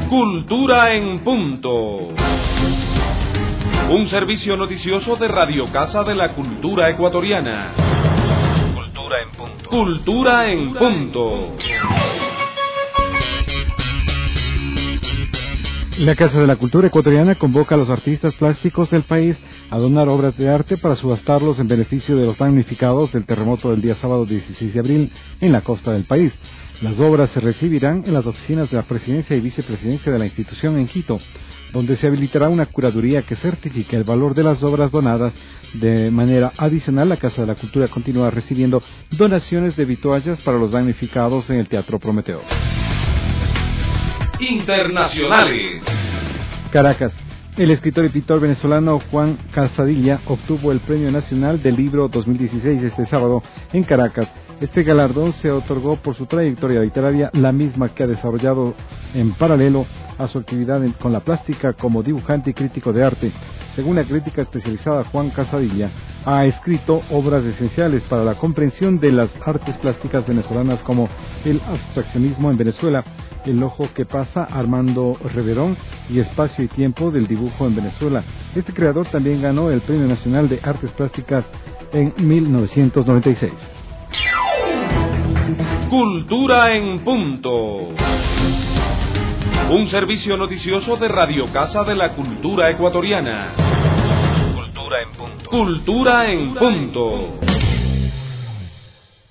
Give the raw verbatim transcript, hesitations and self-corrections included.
Cultura en punto. Un servicio noticioso de Radio Casa de la Cultura Ecuatoriana. Cultura en punto. Cultura en punto. La Casa de la Cultura Ecuatoriana convoca a los artistas plásticos del país a donar obras de arte para subastarlos en beneficio de los damnificados del terremoto del día sábado dieciséis de abril en la costa del país. Las obras se recibirán en las oficinas de la presidencia y vicepresidencia de la institución en Quito, donde se habilitará una curaduría que certifique el valor de las obras donadas. De manera adicional, la Casa de la Cultura continúa recibiendo donaciones de vituallas para los damnificados en el Teatro Prometeo. Internacionales. Caracas. El escritor y pintor venezolano Juan Casadilla obtuvo el Premio Nacional del Libro dos mil dieciséis este sábado en Caracas. Este galardón se otorgó por su trayectoria literaria, la misma que ha desarrollado en paralelo a su actividad en, con la plástica como dibujante y crítico de arte. Según la crítica especializada, Juan Casadilla ha escrito obras esenciales para la comprensión de las artes plásticas venezolanas como el abstraccionismo en Venezuela, El ojo que pasa, Armando Reverón, y Espacio y tiempo del dibujo en Venezuela. Este creador también ganó el Premio Nacional de Artes Plásticas en mil novecientos noventa y seis. Cultura en punto. Un servicio noticioso de Radio Casa de la Cultura Ecuatoriana. Cultura en punto. Cultura en punto.